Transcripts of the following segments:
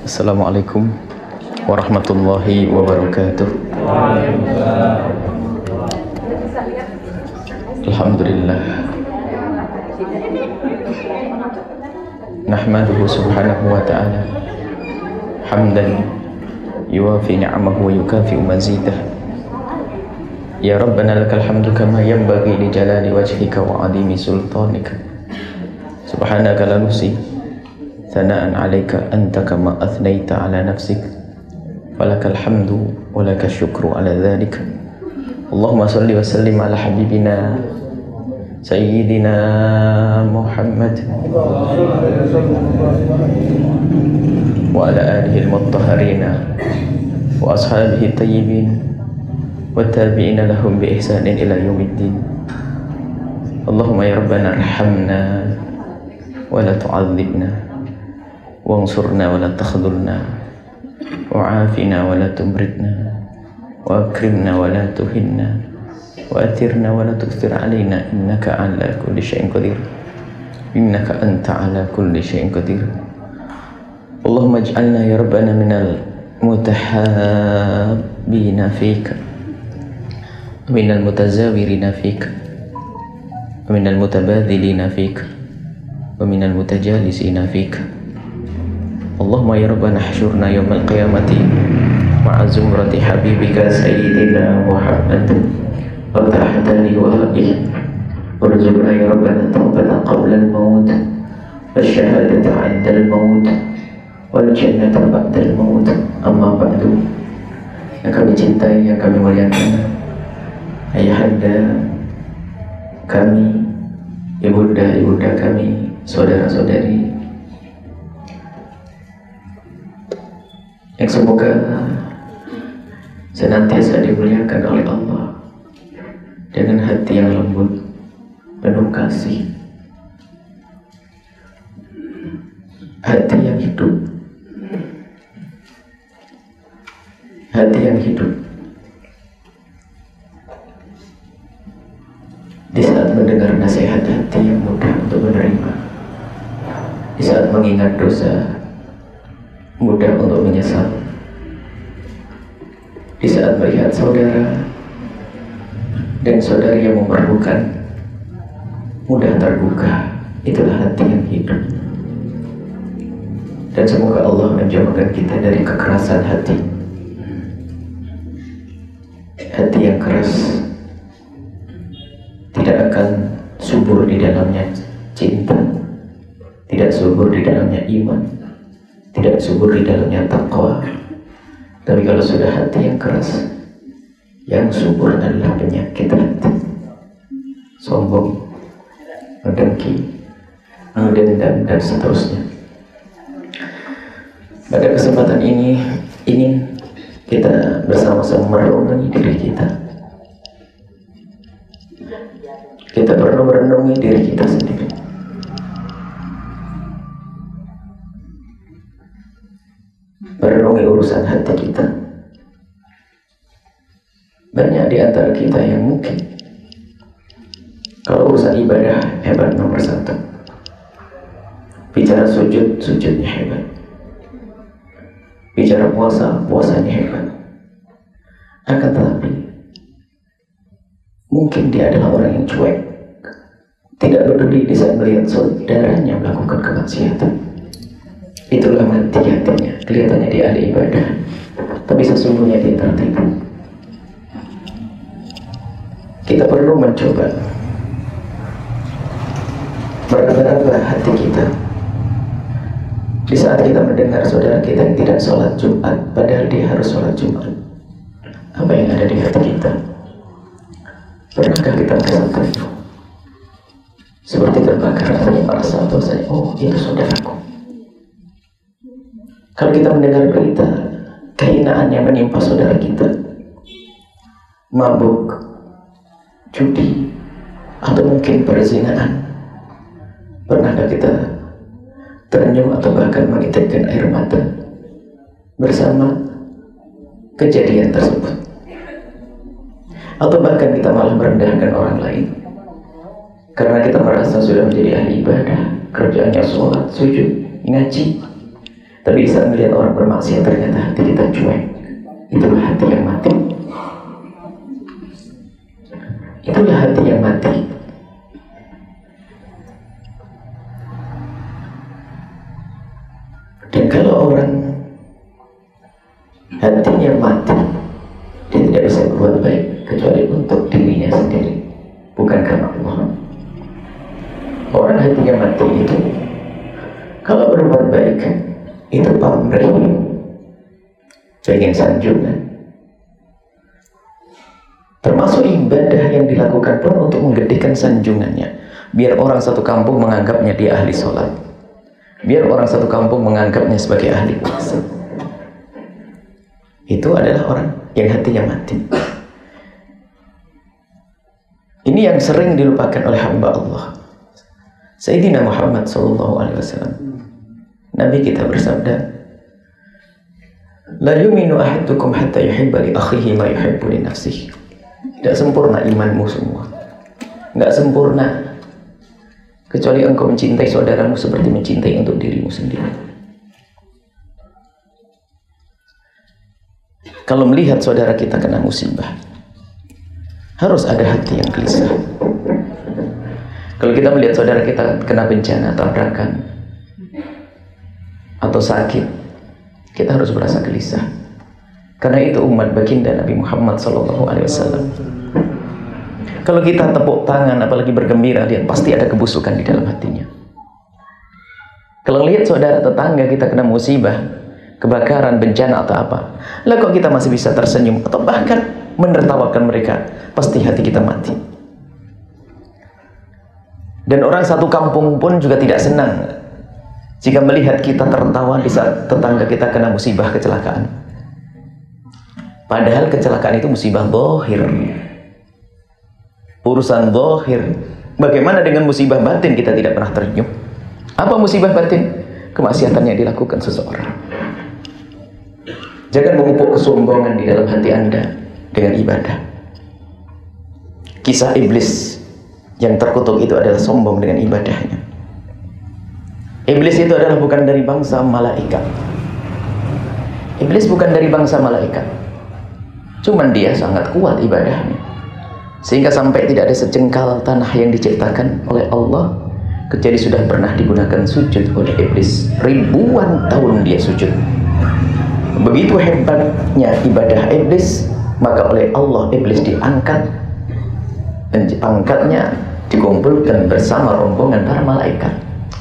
Assalamualaikum warahmatullahi wabarakatuh. Alhamdulillah. Nahmaduhu subhanahu wa ta'ala hamdan yuwafi ni'amahu wa yukafi'u mazidah. Ya Rabbana lakal hamdu kama yanbaghi li jalali wajhika wa 'azimi sultanika. Subhanaka la nuhsi thana'an 'alaika anta kama athnaita 'ala nafsik. Walakal hamdu wa lakal syukru 'ala dzalika. Allahumma shalli wa sallim 'ala habibina Sayyidina Muhammad wa ala alihi al-mutahharina wa ashabihi tayyibin wa tabi'ina lahum bi ihsanin ila yaumiddin. Allahumma ya Rabbana arhamna wa la tu'adzibna wansurna wa la takhdhulna wa afina wa la tumritna wa akrimna wa la tuhinna wa athirna wa la tukthir alaina innaka ala kulli syai'in qadir innaka anta ala kulli syai'in qadir. Allahumma ij'alna ya Rabbana minal mutahabbina fika minal mutazawirina fika wa minal mutabadhilina fika wa minal mutajalisina fika. Allahumma ya Rabbana hsyurna yawmal qiyamati ma'a zumrati habibika sayyidina Muhammad wa tahta liwa'ih warzuqna ya Rabbana tawbata qabla al-maut wa syahadata 'inda al-maut wal jannata ba'da al-maut. Amma ba'du. Yang kami cintai, yang kami muliakan, ayahanda kami, ibunda kami, saudara-saudari yang semoga senantiasa dimuliakan oleh Allah dengan hati yang lembut, penuh kasih, hati yang hidup, hati yang hidup. Di saat mendengar nasihat, hati yang mudah untuk menerima. Di saat mengingat dosa, mudah untuk menyesal. Di saat melihat saudara dan saudari yang memerlukan, mudah terbuka. Itulah hati yang hidup. Dan semoga Allah menjauhkan kita dari kekerasan hati. Hati yang keras tidak akan subur di dalamnya cinta, tidak subur di dalamnya iman, tidak subur di dalamnya taqwa. Tapi kalau sudah hati yang keras, yang subur adalah penyakit hati, sombong, mendengki, mendendam, dan seterusnya. Pada kesempatan ini ingin kita bersama-sama merenungi diri kita. Kita perlu merenungi diri kita sendiri. Merenungi urusan hati kita. Banyak di antara kita yang mungkin kalau urusan ibadah hebat nomor satu, bicara sujud, sujudnya hebat, bicara puasa, puasanya hebat. Akan tetapi mungkin dia adalah orang yang cuek, tidak peduli di saat melihat saudaranya melakukan kemaksiatan. Itulah mati hatinya. Kelihatannya dia ahli ibadah, tapi sesungguhnya dia tertipu. Kita perlu mencoba meraba-raba hati kita di saat kita mendengar saudara kita yang tidak sholat Jumat, padahal dia harus sholat Jumat. Apa yang ada di hati kita? Pernahkah kita merasa tertipu? Seperti terbakar hatinya, merasa bahwasanya, oh itu saudaraku. Kalau kita mendengar berita kehinaan yang menimpa saudara kita, mabuk, judi, atau mungkin perzinaan, pernahkah kita tersenyum atau bahkan menitikkan air mata bersama kejadian tersebut? Atau bahkan kita malah merendahkan orang lain karena kita merasa sudah menjadi ahli ibadah, kerjaannya sholat, sujud, ngaji, Tapi saat melihat orang bermaksiat ternyata hati kita cuek. Itulah hati yang mati. Itulah hati yang mati. Dan kalau orang hatinya mati, dia tidak bisa berbuat baik kecuali untuk dirinya sendiri, bukan karena Allah. Orang hatinya mati itu kalau berbuat baik itu pamrih, pengen sanjungan. Termasuk ibadah yang dilakukan pun untuk menggedehkan sanjungannya, biar orang satu kampung menganggapnya dia ahli sholat, biar orang satu kampung menganggapnya sebagai ahli puasa. Itu adalah orang yang hatinya mati. Ini yang sering dilupakan oleh hamba Allah. Sayyidina Muhammad SAW, Nabi kita bersabda, la yuminu ahadukum hatta yuhibba li akhihi ma yuhibbu li nafsihi. Tidak sempurna imanmu semua, nggak sempurna kecuali engkau mencintai saudaramu seperti mencintai untuk dirimu sendiri. Kalau melihat saudara kita kena musibah, harus ada hati yang gelisah. Kalau kita melihat saudara kita kena bencana, tabrakan, atau sakit, kita harus merasa gelisah. Karena itu umat baginda Nabi Muhammad SAW. Kalau kita tepuk tangan, apalagi bergembira, lihat pasti ada kebusukan di dalam hatinya. Kalau lihat saudara tetangga kita kena musibah, kebakaran, bencana atau apa, lah kok kita masih bisa tersenyum atau bahkan menertawakan mereka, pasti hati kita mati. Dan orang satu kampung pun juga tidak senang jika melihat kita tertawa di saat tetangga kita kena musibah kecelakaan. Padahal kecelakaan itu musibah zahir, urusan zahir. Bagaimana dengan musibah batin kita tidak pernah tersenyum? Apa musibah batin? Kemaksiatan yang dilakukan seseorang. Jangan memupuk kesombongan di dalam hati Anda dengan ibadah. Kisah iblis yang terkutuk itu adalah sombong dengan ibadahnya. Iblis itu adalah bukan dari bangsa malaikat. Iblis bukan dari bangsa malaikat. Cuman dia sangat kuat ibadahnya, sehingga sampai tidak ada sejengkal tanah yang diciptakan oleh Allah kecuali sudah pernah digunakan sujud oleh iblis. Ribuan tahun dia sujud. Begitu hebatnya ibadah iblis, maka oleh Allah iblis diangkat, dan angkatnya dikumpulkan bersama rombongan para malaikat.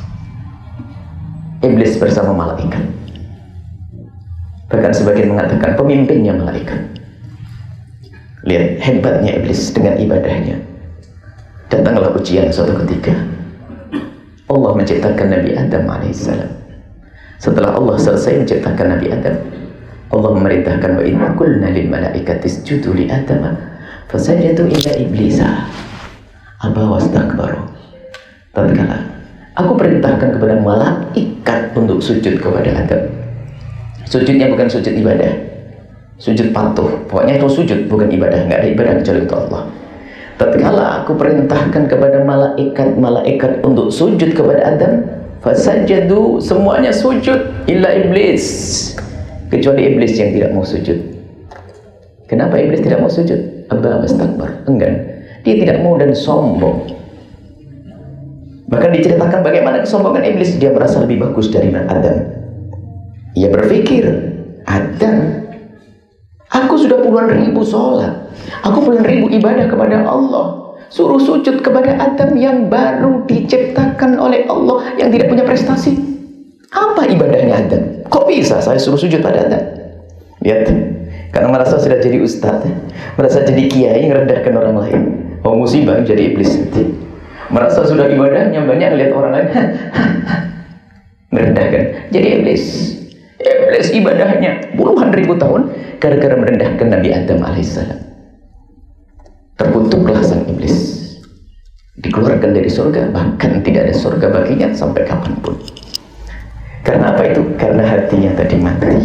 Iblis bersama malaikat, bahkan sebagian mengatakan pemimpinnya malaikat. Lihat hebatnya iblis dengan ibadahnya. Datanglah ujian suatu ketika. Allah menciptakan Nabi Adam alaihissalam. Setelah Allah selesai menciptakan Nabi Adam, Allah memerintahkan wa idza qulna lil malaikati isjudu li Adam fasajadu illa iblisa aba wastakbaru. Tatkala aku perintahkan kepada malaikat untuk sujud kepada Adam. Sujudnya bukan sujud ibadah, sujud patuh. Pokoknya itu sujud, bukan ibadah. Nggak ada ibadah kecuali untuk Allah. Tatkala aku perintahkan kepada malaikat untuk sujud kepada Adam, fasajadu, semuanya sujud, illa iblis, kecuali iblis yang tidak mau sujud. Kenapa iblis tidak mau sujud? Aba wastakbar, enggan. Dia tidak mau dan sombong. Bahkan diceritakan bagaimana kesombongan iblis. Dia merasa lebih bagus dari Adam. Ia berpikir, Adam, aku sudah puluhan ribu sholat, aku puluhan ribu ibadah kepada Allah, suruh sujud kepada Adam yang baru diciptakan oleh Allah, yang tidak punya prestasi. Apa ibadahnya Adam? Kok bisa saya suruh sujud pada Adam? Lihat, karena merasa sudah jadi ustaz, merasa jadi kiai, merendahkan orang lain. Oh, musibah jadi iblis. Merasa sudah ibadahnya banyak, lihat orang lain merendahkan, jadi iblis. Iblis ibadahnya puluhan ribu tahun gara-gara merendahkan Nabi Adam alaihissalam. Terkutuklah sang iblis, dikeluarkan dari surga, bahkan tidak ada surga baginya sampai kapanpun. Karena apa itu? Karena hatinya tadi mati.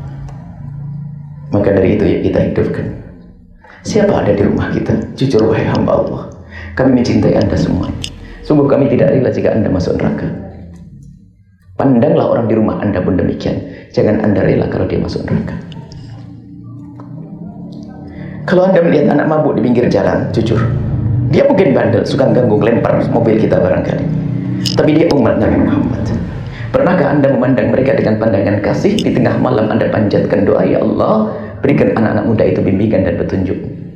Maka dari itu ya kita hidupkan. Siapa ada di rumah kita? Jujur wahai hamba Allah, kami mencintai Anda semua. Sungguh kami tidak rela jika Anda masuk neraka. Pandanglah orang di rumah Anda pun demikian. Jangan Anda rela kalau dia masuk neraka. Kalau Anda melihat anak mabuk di pinggir jalan, jujur, dia mungkin bandel, suka ganggu, lempar mobil kita barangkali, tapi dia umat Nabi Muhammad. Pernahkah Anda memandang mereka dengan pandangan kasih? Di tengah malam Anda panjatkan doa, ya Allah, berikan anak-anak muda itu bimbingan dan petunjuk.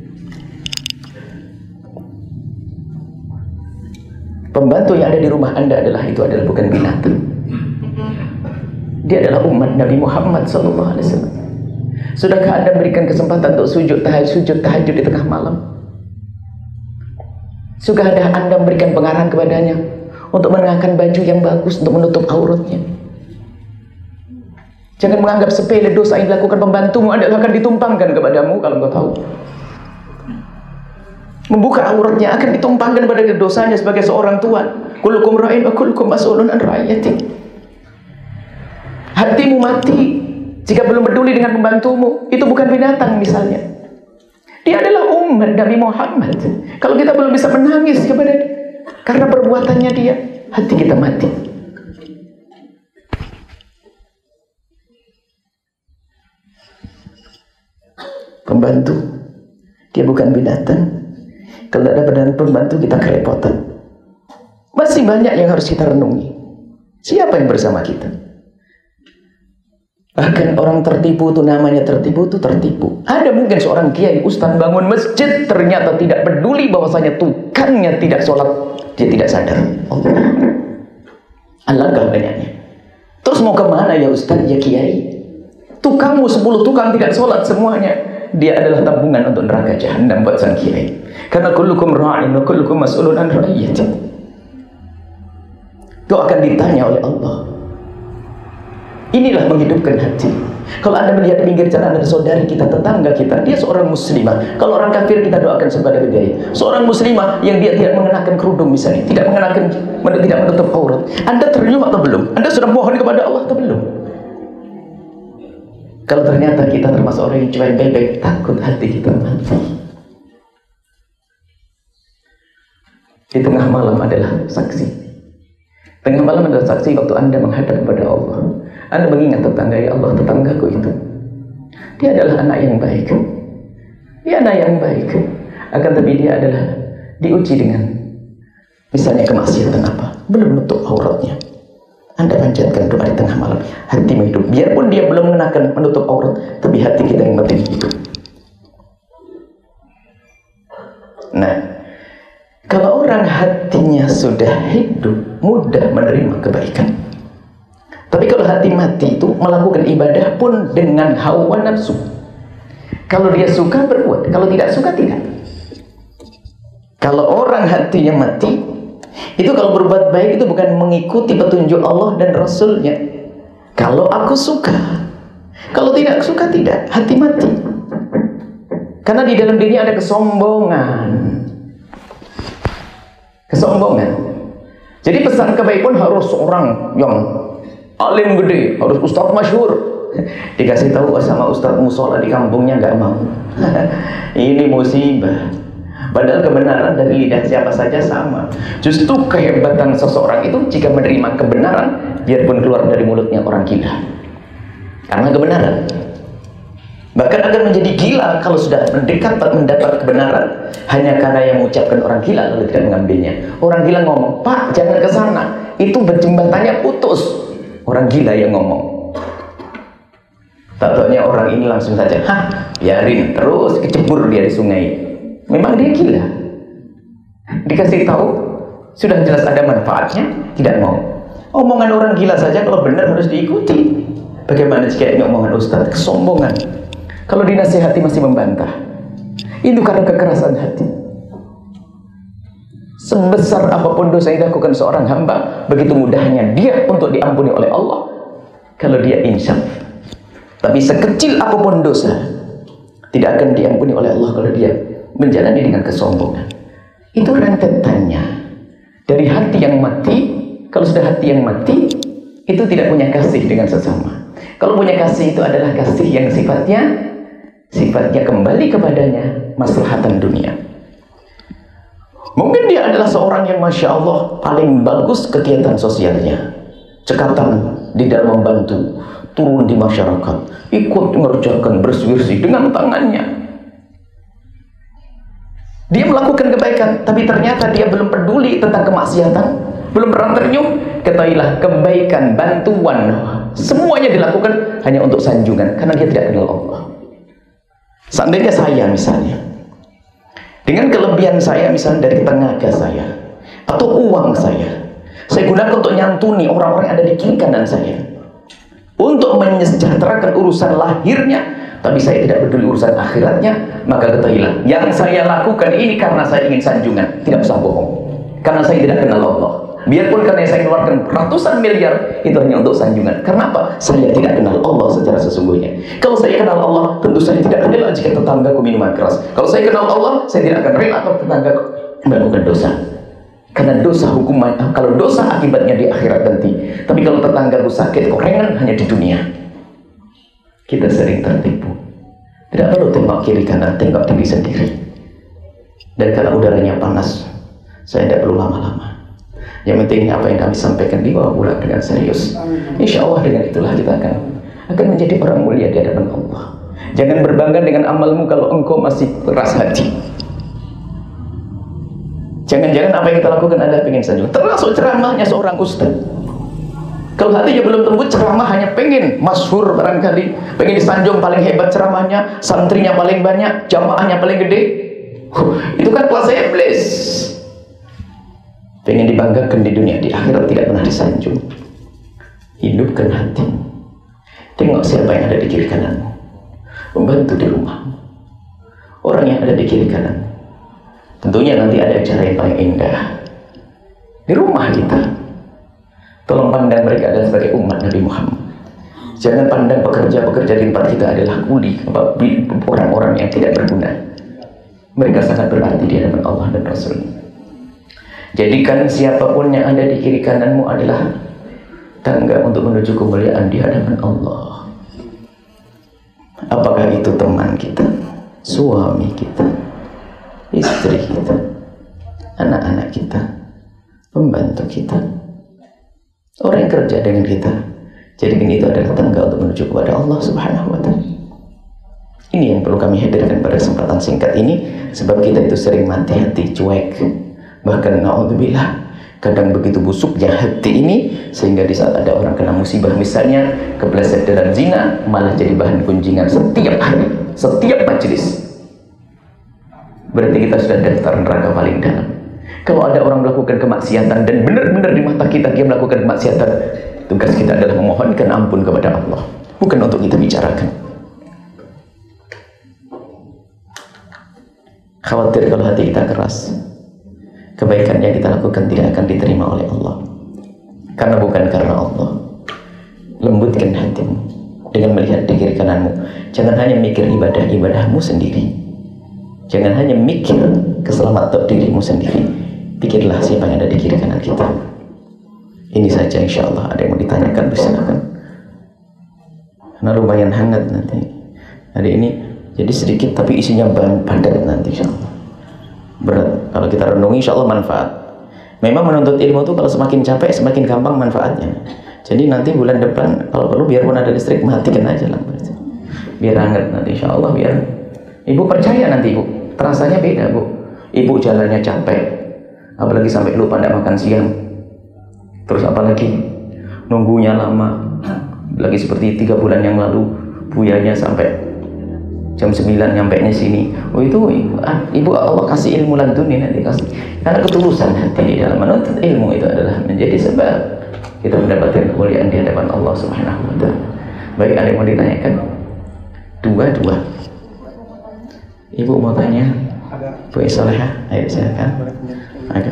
Pembantu yang ada di rumah Anda itu adalah bukan binatang. Dia adalah umat Nabi Muhammad SAW. Sudahkah Anda berikan kesempatan untuk sujud tahajud di tengah malam? Sudah ada Anda memberikan pengarahan kepadanya untuk mengenakan baju yang bagus untuk menutup auratnya? Jangan menganggap sepele dosa yang dilakukan pembantumu adalah akan ditumpangkan kepadamu kalau engkau tahu. Membuka auratnya akan ditumpangkan pada dosanya sebagai seorang tuan. Kullukum ra'in wa kullukum mas'ulun an ra'iyati. Hatimu mati jika belum peduli dengan pembantumu. Itu bukan binatang misalnya. Dia adalah umat Nabi Muhammad. Kalau kita belum bisa menangis kepada dia karena perbuatannya dia, hati kita mati. Pembantu, dia bukan binatang. Kalau ada badan pembantu kita kerepotan. Masih banyak yang harus kita renungi. Siapa yang bersama kita? Bahkan orang tertipu itu namanya tertipu itu tertipu. Ada mungkin seorang kiai ustaz bangun masjid, ternyata tidak peduli bahwasanya tukangnya tidak sholat, dia tidak sadar. Alangkah banyaknya. Terus mau kemana ya ustaz ya kiai? Tukangmu 10 tukang tidak sholat semuanya, dia adalah tabungan untuk neraka jahanam buat sang kiai. Karena kullukum ra'in wa kullukum mas'ulun an ra'iyati. Kau akan ditanya oleh Allah. Inilah menghidupkan hati. Kalau Anda melihat di pinggir jalan ada saudari kita, tetangga kita, dia seorang muslimah. Kalau orang kafir kita doakan sebagai hidayah. Seorang muslimah yang dia tidak mengenakan kerudung misalnya, tidak menutup aurat. Anda tersenyum atau belum? Anda sudah mohon kepada Allah atau belum? Kalau ternyata kita termasuk orang yang cuek bebek, takut hati kita mati. Di tengah malam adalah saksi. Tengah malam adalah saksi waktu Anda menghadap kepada Allah. Anda mengingat tetangga, ya Allah, tetanggaku itu, dia adalah anak yang baik. Dia anak yang baik. Akan tapi dia adalah diuji dengan misalnya kemaksiatan apa? Belum menutup auratnya. Anda panjatkan doa di tengah malam, hati hidup. Biarpun dia belum mengenakan menutup aurat, tapi hati kita yang mati hidup. Nah, kalau orang hatinya sudah hidup, mudah menerima kebaikan. Tapi kalau hati mati itu melakukan ibadah pun dengan hawa nafsu. Kalau dia suka berbuat, kalau tidak suka tidak. Kalau orang hatinya mati, itu kalau berbuat baik itu bukan mengikuti petunjuk Allah dan Rasulnya. Kalau aku suka, kalau tidak suka tidak, hati mati. Karena di dalam dirinya ada kesombongan. Kesombongan. Jadi pesan kebaikan harus orang yang alim gede, harus ustadz masyhur. Dikasih tahu sama ustadz musola di kampungnya nggak mau. Ini musibah. Padahal kebenaran dari lidah siapa saja sama. Justru kehebatan seseorang itu jika menerima kebenaran, biarpun keluar dari mulutnya orang gila. Karena kebenaran. Bahkan akan menjadi gila kalau sudah mendapat kebenaran hanya karena yang mengucapkan orang gila lalu tidak mengambilnya. Orang gila ngomong, Pak jangan ke sana, itu jembatannya putus. Orang gila yang ngomong. Tahu-taunya orang ini langsung saja, biarin, terus kecebur dia di sungai. Memang dia gila. Dikasih tahu, sudah jelas ada manfaatnya, tidak mau. Omongan orang gila saja kalau benar harus diikuti. Bagaimana jika ini omongan ustaz? Kesombongan. Kalau dinasihati masih membantah, itu karena kekerasan hati. Sebesar apapun dosa yang dilakukan seorang hamba, begitu mudahnya dia untuk diampuni oleh Allah kalau dia insaf. Tapi sekecil apapun dosa, tidak akan diampuni oleh Allah kalau dia menjalani dengan kesombongan. Itu rentetannya. Dari hati yang mati, kalau sudah hati yang mati, itu tidak punya kasih dengan sesama. Kalau punya kasih itu adalah kasih yang sifatnya kembali kepadanya maslahatan dunia. Mungkin dia adalah seorang yang Masya Allah paling bagus kegiatan sosialnya, cekatan di dalam membantu, turun di masyarakat, ikut mengerjakan bersih-bersih dengan tangannya. Dia melakukan kebaikan, tapi ternyata dia belum peduli tentang kemaksiatan, belum pernah ternyuh. Ketahuilah, kebaikan, bantuan, semuanya dilakukan hanya untuk sanjungan, karena dia tidak kenal Allah. Seandainya saya misalnya, dengan kelebihan saya misalnya dari tenaga saya atau uang saya gunakan untuk nyantuni orang-orang yang ada di kiri kanan saya, untuk menyejahterakan urusan lahirnya, tapi saya tidak peduli urusan akhiratnya, maka ketahuilah, yang saya lakukan ini karena saya ingin sanjungan, tidak usah bohong, karena saya tidak kenal Allah. Biarpun karena saya keluarkan ratusan miliar, itu hanya untuk sanjungan. Karena apa? Saya tidak kenal Allah secara sesungguhnya. Kalau saya kenal Allah, tentu saya tidak rela jika tetanggaku minuman keras. Kalau saya kenal Allah, saya tidak akan rela kalau tetanggaku melakukan dosa. Karena dosa hukuman, kalau dosa akibatnya di akhirat nanti. Tapi kalau tetanggaku sakit, korengan hanya di dunia. Kita sering tertipu. Tidak perlu tengok kiri kanan, tengok diri sendiri. Dan karena udaranya panas, saya tidak perlu lama-lama. Yang penting apa yang kami sampaikan dibawa pulang dengan serius. Insya Allah dengan itulah kita akan menjadi orang mulia di hadapan Allah. Jangan berbangga dengan amalmu kalau engkau masih keras hati. Jangan-jangan apa yang kita lakukan adalah pengen saja. Termasuk ceramahnya seorang ustaz. Kalau hatinya belum tembus, ceramah hanya pengen masyhur barangkali, pengen disanjung paling hebat ceramahnya, santrinya paling banyak, jamaahnya paling gede. Itu kan kuasa iblis. Pengen dibanggakan di dunia, di akhirat tidak pernah disanjung. Hidupkan hati. Tengok siapa yang ada di kiri kananmu, membantu di rumah. Orang yang ada di kiri kanan, tentunya nanti ada acara yang paling indah di rumah kita. Tolong pandang mereka adalah sebagai umat Nabi Muhammad. Jangan pandang pekerja-pekerja di tempat kita adalah kuli, orang-orang yang tidak berguna. Mereka sangat berarti di hadapan Allah dan Rasul. Jadikan siapapun yang ada di kiri kananmu adalah tangga untuk menuju kemuliaan di hadapan Allah. Apakah itu teman kita, suami kita, istri kita, anak-anak kita, pembantu kita, orang yang kerja dengan kita. Jadikan itu adalah tangga untuk menuju kepada Allah Subhanahu wa Ta'ala. Ini yang perlu kami hadirkan pada kesempatan singkat ini, sebab kita itu sering mati hati, cuek. Bahkan na'udzubillah, kadang begitu busuknya hati ini sehingga di saat ada orang kena musibah misalnya kepleset dalam zina, malah jadi bahan kunjingan setiap hari, setiap majelis. Berarti kita sudah daftar neraka paling dalam. Kalau ada orang melakukan kemaksiatan dan benar-benar di mata kita dia melakukan kemaksiatan, tugas kita adalah memohonkan ampun kepada Allah, bukan untuk kita bicarakan. Khawatir kalau hati kita keras, kebaikan yang kita lakukan tidak akan diterima oleh Allah. Karena bukan karena Allah. Lembutkan hatimu dengan melihat di kiri kananmu. Jangan hanya mikir ibadah-ibadahmu sendiri. Jangan hanya mikir keselamatan dirimu sendiri. Pikirlah siapa yang ada di kiri kanan kita. Ini saja, insya Allah. Ada yang mau ditanyakan, silakan. Karena lumayan hangat nanti. Hari ini jadi sedikit tapi isinya padat nanti, insya Allah. Berat. Kalau kita renungi, insya Allah manfaat. Memang menuntut ilmu itu kalau semakin capek semakin gampang manfaatnya. Jadi nanti bulan depan kalau perlu biarpun ada listrik matikan aja lah, biar hangat nanti, insya Allah. Biar ibu percaya nanti ibu terasanya beda bu. Ibu jalannya capek, apalagi sampai lupa tidak makan siang, terus apalagi nunggunya lama, lagi seperti 3 bulan yang lalu buyanya sampai jam 9 nyampainya sini. Oh itu ibu Allah kasih ilmu lantuni nanti kasih. Karena ketulusan hati di dalam menuntut ilmu itu adalah menjadi sebab kita mendapatkan kemuliaan di hadapan Allah Subhanahu wa Ta'ala. Baik, ada yang mau ditanyakan? Dua. Ibu mau tanya? Bu Salihah, ayo silakan. Ada.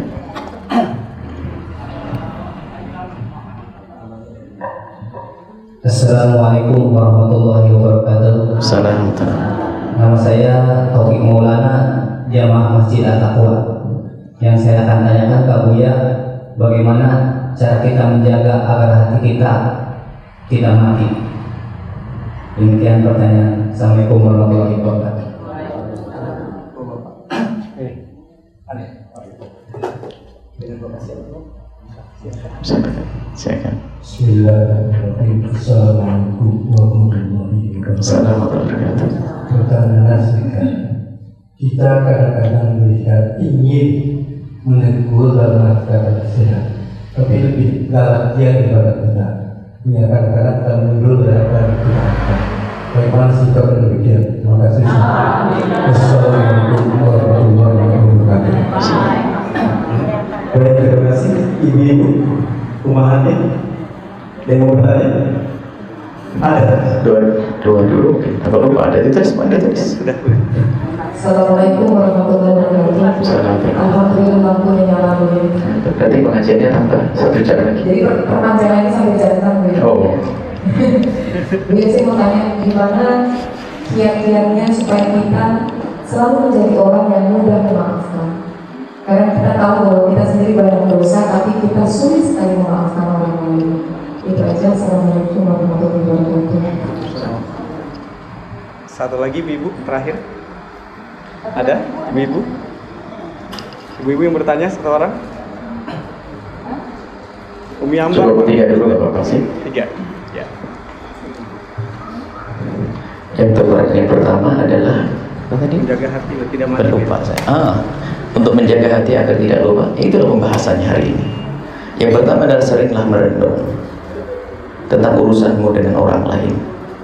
Assalamualaikum warahmatullahi wabarakatuh. Assalamualaikum. Nama saya Taufik Maulana, Jamaah Masjid At-Taqwa. Yang saya akan tanyakan ke Buya, bagaimana cara kita menjaga agar hati kita tidak mati? Demikian pertanyaan. Assalamualaikum warahmatullahi wabarakatuh. Silakan. Bismillahirrahmanirrahim. Assalamualaikum warahmatullahi wabarakatuh. Pertanyaan singkat. Kita kadang-kadang melihat ingin menegur dalam kata sehat, tapi lebih galak dia daripada kita. Ya, kadang-kadang kita mundur dari apa yang kita lakukan. Bagaimana sikap dan demikian? Terima kasih. Assalamualaikum warahmatullahi wabarakatuh. Baik, terima kasih ibu-ibu Umahati. Yang mau bertanya? Ada? Dua dulu. Apa lupa ada itu tulis, ada tulis. Sudah. Assalamualaikum warahmatullahi wabarakatuh. Alhamdulillah lampu menyala Bu. Berarti pengajiannya tambah 1 jam lagi. Jadi perpanjangan ini sampai jam 6 Bu. Oh. Bu, saya mau tanya gimana kiat-kiatnya supaya kita selalu menjadi orang yang mudah memaafkan. Karena kita tahu bahwa kita sendiri banyak dosa, tapi kita sulit sekali memaafkan orang lain. Itu aja. Assalamualaikum warahmatullahi wabarakatuh. Satu lagi ibu terakhir. Ada ibu-ibu? Ibu-ibu yang bertanya satu orang? Umi Ambar. Coba 3 dulu nggak apa-apa sih. 3. Ya. Yang pertama adalah apa tadi? Menjaga hati tidak mati. Terlupa saya. Untuk menjaga hati agar tidak lupa. Itulah pembahasannya hari ini. Yang pertama adalah seringlah merenung tentang urusanmu dengan orang lain.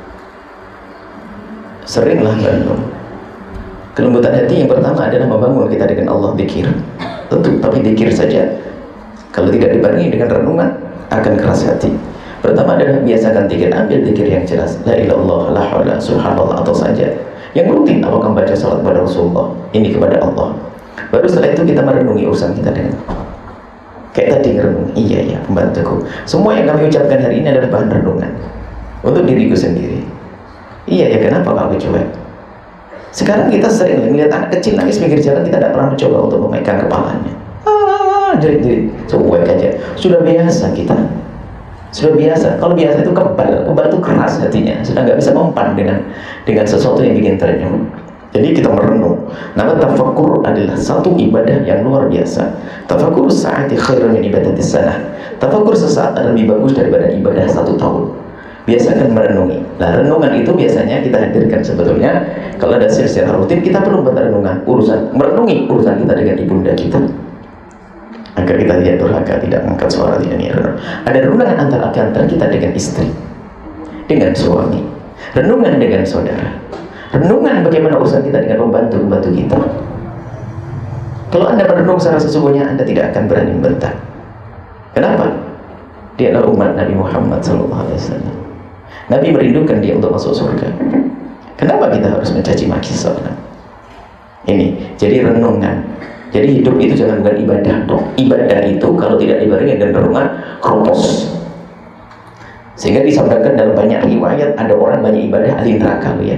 Seringlah merenung. Kelembutan hati yang pertama adalah membangun kita dengan Allah, zikir. Tentu, tapi zikir saja. Kalau tidak dibarengi dengan renungan, akan keras hati. Pertama adalah biasakan zikir, ambil zikir yang jelas. La ilaha illallah, la haula, subhanallah, atau saja. Yang rutin, apakah membaca salat kepada Rasulullah, ini kepada Allah. Baru setelah itu kita merenungi urusan kita dengan Allah. Kayak tadi merenung, iya pembantuku. Semua yang kami ucapkan hari ini adalah bahan renungan untuk diriku sendiri. Iya ya, kenapa kalau cuek? Sekarang kita sering melihat anak kecil nangis pinggir jalan, kita tidak pernah mencoba untuk memegang kepalanya. Jerit-jerit, cuek aja. Sudah biasa kita. Sudah biasa. Kalau biasa itu kebal itu keras hatinya. Sudah nggak bisa mempan dengan sesuatu yang bikin terenyuh. Jadi kita merenung. Nama tafakkur adalah satu ibadah yang luar biasa. Tafakkur sa'ati khairun min ibadati sanah. Tafakkur sesaat adalah lebih bagus daripada ibadah 1 tahun. Biasakan merenungi. Nah, renungan itu biasanya kita hadirkan sebetulnya. Kalau ada secara rutin, kita perlu merenungan merenungi urusan kita dengan ibunda kita. Agar kita tidak durhaka, tidak mengangkat suara, tidak niat. Ada renungan antara kita dengan istri, dengan suami, renungan dengan saudara, renungan bagaimana urusan kita dengan pembantu kita. Kalau Anda merenung secara sesungguhnya, Anda tidak akan berani membantah. Kenapa? Dia adalah umat Nabi Muhammad SAW. Nabi merindukan dia untuk masuk surga. Kenapa kita harus mencaci maki seorang? Ini, jadi renungan. Jadi hidup itu jangan bukan ibadah dong. Ibadah itu kalau tidak dibarengi dengan renungan, kropos. Sehingga disabdakan dalam banyak riwayat, ada orang banyak ibadah ahli neraka, ya.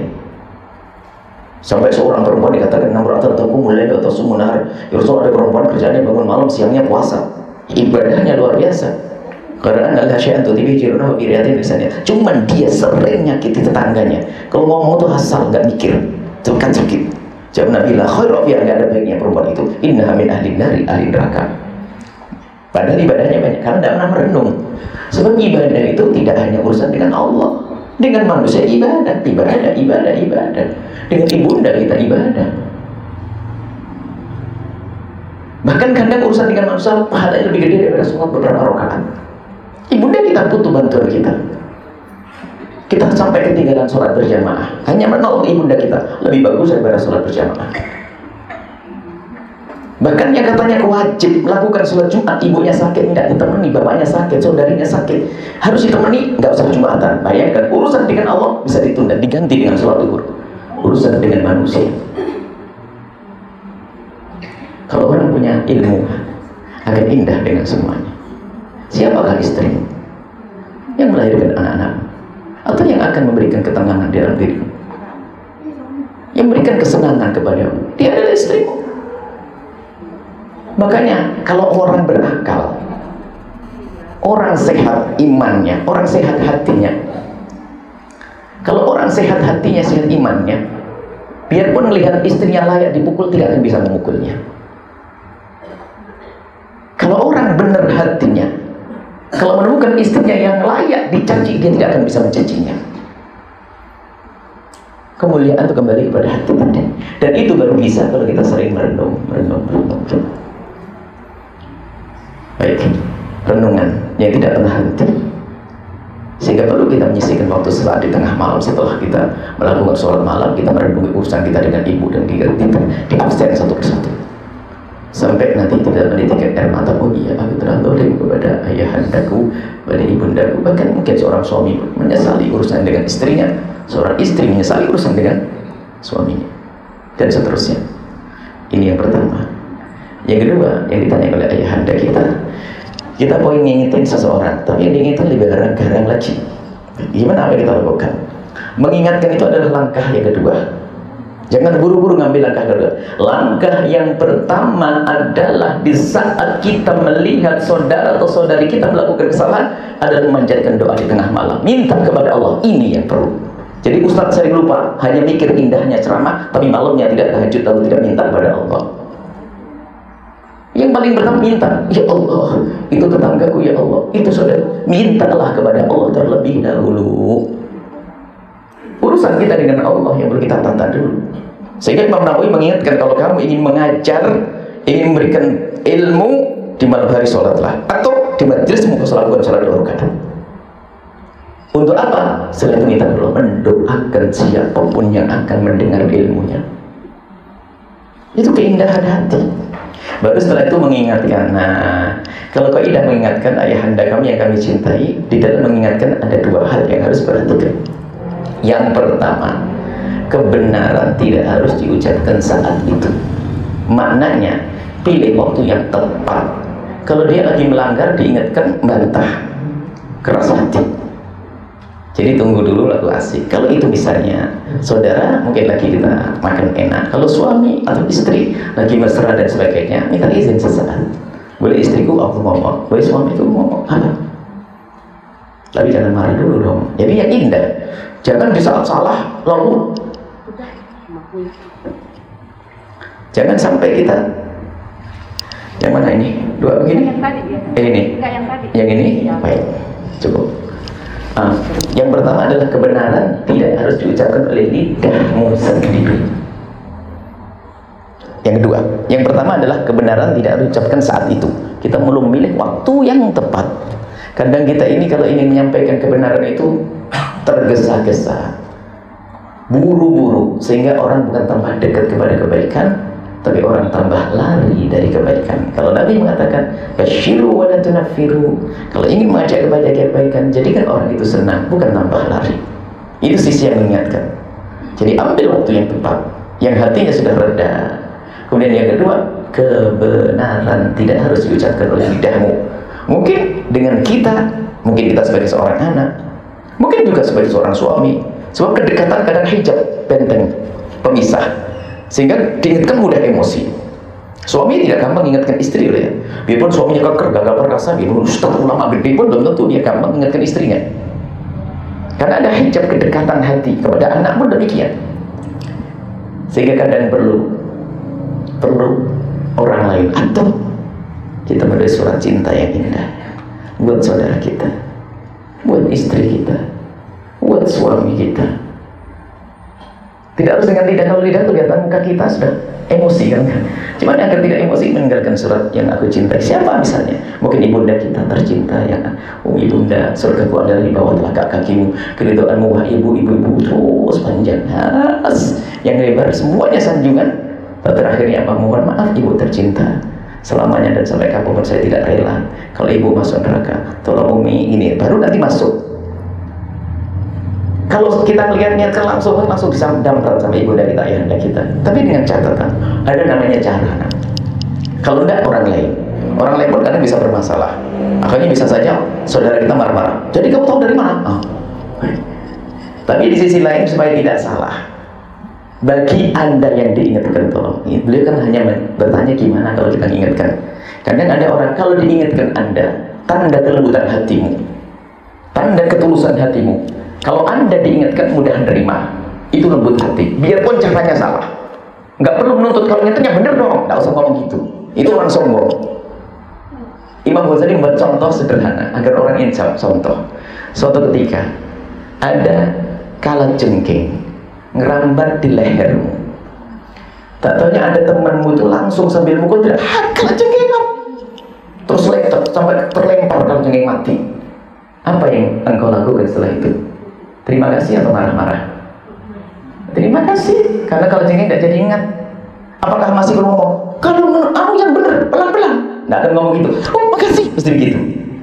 Sampai seorang perempuan dikatakan 600 tahun mulai atau sumunar. Ya Rasul, ada perempuan kerjanya bangun malam, siangnya puasa. Ibadahnya luar biasa. Karena adalah syai'an tu tibi jiruna biriatin misalnya. Cuman dia sering nyakiti tetangganya. Kalau ngomong tuh asal, nggak mikir, itu kan sakit. Jawab Nabi lah, khairu fiha, nggak ada baiknya perempuan itu. Innaha min ahli nari, ahli neraka. Padahal ibadahnya banyak, karena tidak pernah merenung. Sebab ibadah itu tidak hanya urusan dengan Allah, dengan manusia ibadah. Dengan ibunda kita ibadah. Bahkan kadang urusan dengan manusia pahalanya lebih gede daripada sholat beberapa rakaat. Ibunda kita butuh bantuan kita. Kita sampai ketinggalan sholat berjamaah, hanya menolong ibunda kita lebih bagus daripada sholat berjamaah. Bahkan yang katanya wajib melakukan sholat Jumat, ibunya sakit, tidak ditemani, bapaknya sakit, saudarinya sakit, harus ditemani, nggak usah Jumatan. Bayangkan, urusan dengan Allah bisa ditunda, diganti dengan sholat zuhur. Urusan dengan manusia. Kalau orang punya ilmu, akan indah dengan semuanya. Siapakah istrimu yang melahirkan anak-anak, atau yang akan memberikan ketenangan dalam dirimu, yang memberikan kesenangan kepadamu? Dia adalah istrimu. Makanya kalau orang berakal, orang sehat imannya, orang sehat hatinya. Kalau orang sehat hatinya, sehat imannya, biarpun melihat istrinya layak dipukul, tidak akan bisa memukulnya. Kalau orang benar hatinya, kalau menemukan istrinya yang layak dicaci, dia tidak akan bisa mencacinya. Kemuliaan itu kembali kepada hati tadi. Dan itu baru bisa kalau kita sering merenung. Baik, renungan yang tidak pernah henti. Sehingga perlu kita menyisihkan waktu setelah di tengah malam, setelah kita melakukan sholat malam, kita merenungi urusan kita dengan ibu dan kita diabsen satu persatu. Sampai nanti tidak menitikkan air mata, oh iya aku telah zalim kepada ayahandaku, kepada ibundaku. Bahkan mungkin seorang suami menyesali urusan dengan istrinya, seorang istri menyesali urusan dengan suaminya, dan seterusnya. Ini yang pertama. Yang kedua, yang ditanya oleh ayahanda kita mau ngingetin seseorang, tapi yang diingetin lebih garang lagi. Gimana apa yang kita lakukan? Mengingatkan itu adalah langkah yang kedua. Jangan buru-buru ngambil langkah kedua. Langkah yang pertama adalah di saat kita melihat saudara atau saudari kita melakukan kesalahan, adalah memanjatkan doa di tengah malam, minta kepada Allah. Ini yang perlu. Jadi Ustadz sering lupa, hanya mikir indahnya ceramah, tapi malamnya tidak tahajud lalu tidak minta kepada Allah. Yang paling pertama minta, ya Allah, itu tetanggaku, ya Allah, itu saudara, mintalah kepada Allah terlebih dahulu. Urusan kita dengan Allah yang perlu kita tata dulu. Sehingga Imam Nawawi mengingatkan, kalau kamu ingin mengajar, ingin memberikan ilmu, di malam hari sholatlah, atau di majlismu lakukan sholat 2 rakaat. Untuk apa? Selain minta Allah, mendoakan siapapun yang akan mendengar ilmunya. Itu keindahan hati. Baru setelah itu mengingatkan. Nah, kalau kaidah mengingatkan ayahanda kami yang kami cintai, di dalam mengingatkan ada 2 hal yang harus diperhatikan. Yang pertama, kebenaran tidak harus diucapkan saat itu. Maknanya, pilih waktu yang tepat. Kalau dia lagi melanggar, diingatkan, bantah, keras hati. Jadi tunggu dulu lalu asik. Kalau itu misalnya saudara mungkin lagi kita makan enak, kalau suami atau istri lagi mesra dan sebagainya, minta izin sesaat. Boleh istriku aku ngomong, boleh suamiku ngomong, apa? Tapi jangan marah dulu dong. Jadi yang indah, jangan di saat salah lalu. Jangan sampai kita yang mana ini? 2 begini? Ini? Yang ini? Baik, cukup. Yang pertama adalah kebenaran tidak harus diucapkan oleh lidahmu sendiri. Yang kedua, yang pertama adalah kebenaran tidak harus diucapkan saat itu. Kita perlu memilih waktu yang tepat. Kadang kita ini kalau ingin menyampaikan kebenaran itu tergesa-gesa, buru-buru, sehingga orang bukan tambah dekat kepada kebaikan, tapi orang tambah lari dari kebaikan. Kalau Nabi mengatakan basyiru wa la tunaffiru, kalau ingin mengajak kepada kebaikan, jadikan orang itu senang, bukan tambah lari. Itu sisi yang mengingatkan. Jadi ambil waktu yang tepat, yang hatinya sudah reda. Kemudian yang kedua, kebenaran tidak harus diucapkan oleh lidahmu. Mungkin dengan kita, mungkin kita sebagai seorang anak, mungkin juga sebagai seorang suami, sebab kedekatan kadang hijab, benteng, pemisah, sehingga diingatkan mudah emosi. Suami tidak gampang mengingatkan istri, ya. Biarpun suaminya keker, gagah perkasa, biarpun ustaz ulama gede pun belum tentu dia gampang mengingatkan istrinya. Karena ada hijab kedekatan hati. Kepada anak pun demikian. Sehingga kadang perlu orang lain, atau kita menulis surat cinta yang indah buat saudara kita, buat istri kita, buat suami kita. Tidak harus dengan lidah. Kalau lidah kelihatan muka kita sudah emosi kan. Cuma agar tidak emosi, meninggalkan surat yang aku cintai. Siapa misalnya? Mungkin ibunda kita tercinta yang ibunda, surgaku adalah di bawah telapak kakimu, keridhoanmu wahai ibu terus panjang. Yang lebar semuanya sanjungan. Terakhirnya apa? Mohon maaf ibu tercinta, selamanya dan sampai kapanpun saya tidak rela kalau ibu masuk neraka. Tolong umi ini, baru nanti masuk. Kalau kita lihat-lihatkan langsung bisa damprat sama ibunda kita, ayahanda kita. Tapi dengan catatan, ada namanya cara. Kalau tidak orang lain pun kadang bisa bermasalah. Akhirnya bisa saja saudara kita marah-marah. Jadi kamu tahu dari mana? Tapi di sisi lain supaya tidak salah, bagi anda yang diingatkan, tolong. Beliau kan hanya bertanya gimana kalau kita ingatkan. Kadang ada orang kalau diingatkan anda, tanda kelembutan hatimu, tanda ketulusan hatimu. Kalau anda diingatkan mudah menerima, itu lembut hati. Biarpun caranya salah, nggak perlu menuntut. Kalau ingatnya bener dong, nggak usah ngomong gitu. Itu orang sombong. Imam Ghazali membuat contoh sederhana agar orang insaf. Contoh, suatu ketika ada kalajengking ngerambat di lehermu. Tak taunya ada temanmu itu langsung sambil mukul dia, kalajengking, terus sampai terlempar kalajengking mati. Apa yang engkau lakukan setelah itu? Terima kasih atau marah-marah? Terima kasih, karena kalajengking tidak jadi ingat. Apakah masih ngomong, kalau menurut kamu yang benar, pelan-pelan? Tidak akan ngomong gitu. Oh makasih, mesti begitu.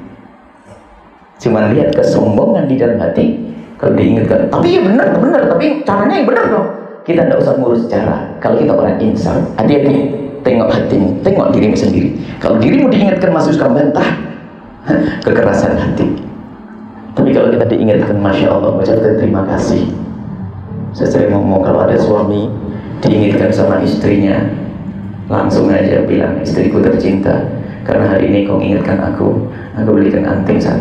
Cuma lihat kesombongan di dalam hati. Kalau diingatkan, tapi ya benar, tapi caranya yang benar dong. Kita tidak usah ngurus cara. Kalau kita orang insaf, hati-hati, tengok hatimu, tengok dirimu sendiri. Kalau dirimu diingatkan masih suka bantah, kekerasan hati. Tapi kalau kita diingatkan, masya Allah, mengucapkan terima kasih. Saya sering ngomong, kalau ada suami diingatkan sama istrinya, langsung aja bilang, istriku tercinta, karena hari ini kau ingatkan aku belikan anting 1.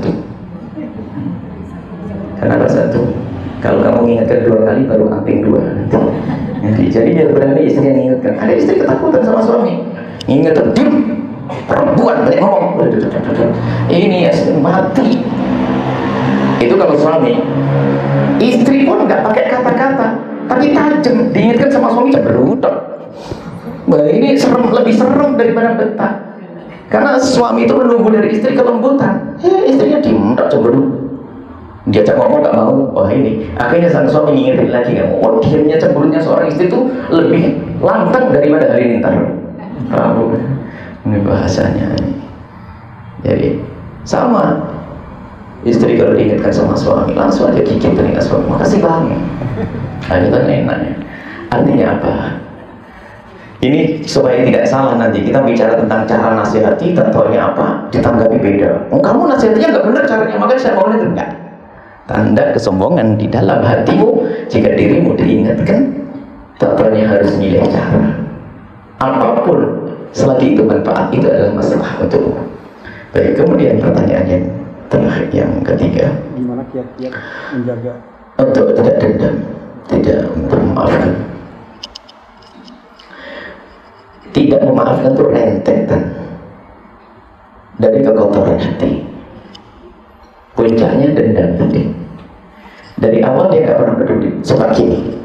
Kenapa 1? Kalau kamu ingatkan 2 kali baru anting 2 nanti. Jadi dia berani istri yang ingatkan. Ada istri ketakutan sama suami, ingatkan, diam, perempuan banyak ngomong, ini ya mati. Itu kalau suami. Istri pun nggak pakai kata-kata, tapi tajam, diingatkan sama suami cemberut. Bah, ini serem, lebih serem daripada betah. Karena suami itu menunggu dari istri kelembutan. Istrinya diem, tak cemberut. Diajak ngomong gak mau, wah ini akhirnya sang suami ngingetin lagi, gak mau. Diamnya cemberutnya seorang istri itu lebih lantang daripada halilintar. Ini bahasanya ini. Jadi sama, istri kalau diingatkan sama suami langsung aja gigit telinga suami, makasih bang. Itu kan enaknya. Artinya apa? Ini supaya tidak salah nanti kita bicara tentang cara nasihati, tentunya apa? Ditanggapi beda. Oh, kamu nasihatinya nggak benar caranya, makanya saya mau itu enggak. Tanda kesombongan di dalam hatimu jika dirimu diingatkan, tentunya harus milih cara. Apapun selagi itu manfaat, itu adalah masalah untukmu. Baik, kemudian pertanyaan yang terakhir, yang ketiga, gimana kiat-kiat menjaga untuk tidak dendam, tidak memaafkan. Tidak memaafkan itu rentetan dari kekotoran hati. Puncaknya dendam tadi. Dari awal dia nggak pernah peduli. Sebab gini,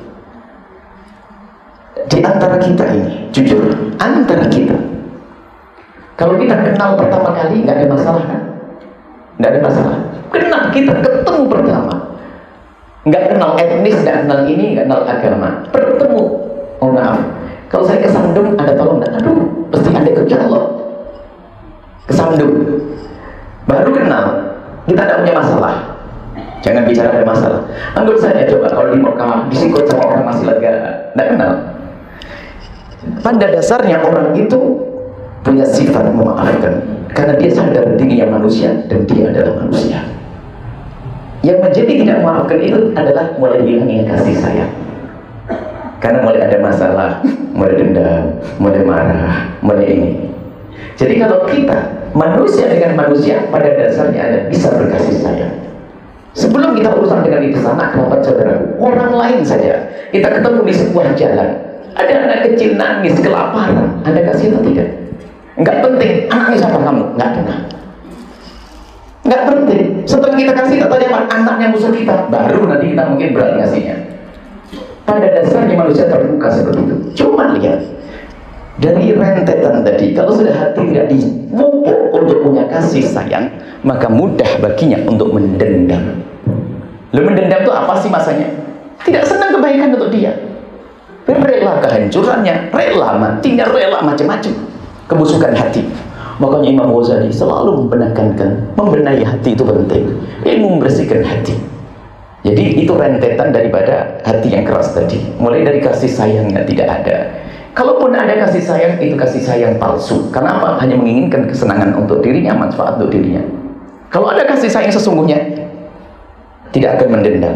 di antara kita ini, jujur, antara kita, kalau kita kenal pertama kali nggak ada masalah kan? Nggak ada masalah. Kenal, kita ketemu pertama, nggak kenal etnis, nggak kenal ini, nggak kenal agama, bertemu. Oh maaf, kalau saya kesandung, Anda tolong, aduh, pasti Anda kerja Allah. Kesandung, baru kenal, kita tidak punya masalah. Jangan bicara ada masalah. Anggap saja coba kalau di Mekah disikut sama orang masih lega, tidak kenal. Pada dasarnya orang itu punya sifat memaafkan, karena dia sadar dirinya manusia dan dia adalah manusia. Yang menjadi tidak memaafkan itu adalah mulai hilangnya kasih sayang. Karena mulai ada masalah, mulai dendam, mulai marah, mulai ini. Jadi kalau kita manusia dengan manusia pada dasarnya ada bisa berkasih sayang. Sebelum kita urusan dengan itu anak kerabat saudara, orang lain saja, kita ketemu di sebuah jalan, ada anak kecil nangis kelaparan, Anda kasih atau tidak? Enggak penting, anaknya siapa kamu? Enggak pernah. Enggak penting. Setelah kita kasih, tak tanya anaknya musuh kita, baru nanti kita mungkin berani ngasihnya. Pada dasarnya manusia terbuka seperti itu. Cuma lihat dari rentetan tadi, kalau sudah hati tidak dipupuk untuk punya kasih sayang, maka mudah baginya untuk mendendam. Lalu mendendam itu apa sih masanya? Tidak senang kebaikan untuk dia, rela kehancurannya, rela matinya, rela macam-macam kebusukan hati. Makanya Imam Ghazali selalu menekankan, membenahi hati itu penting, ilmu membersihkan hati. Jadi itu rentetan daripada hati yang keras tadi. Mulai dari kasih sayangnya tidak ada. Kalaupun ada kasih sayang, itu kasih sayang palsu. Karena apa? Hanya menginginkan kesenangan untuk dirinya, manfaat untuk dirinya. Kalau ada kasih sayang sesungguhnya, tidak akan mendendam.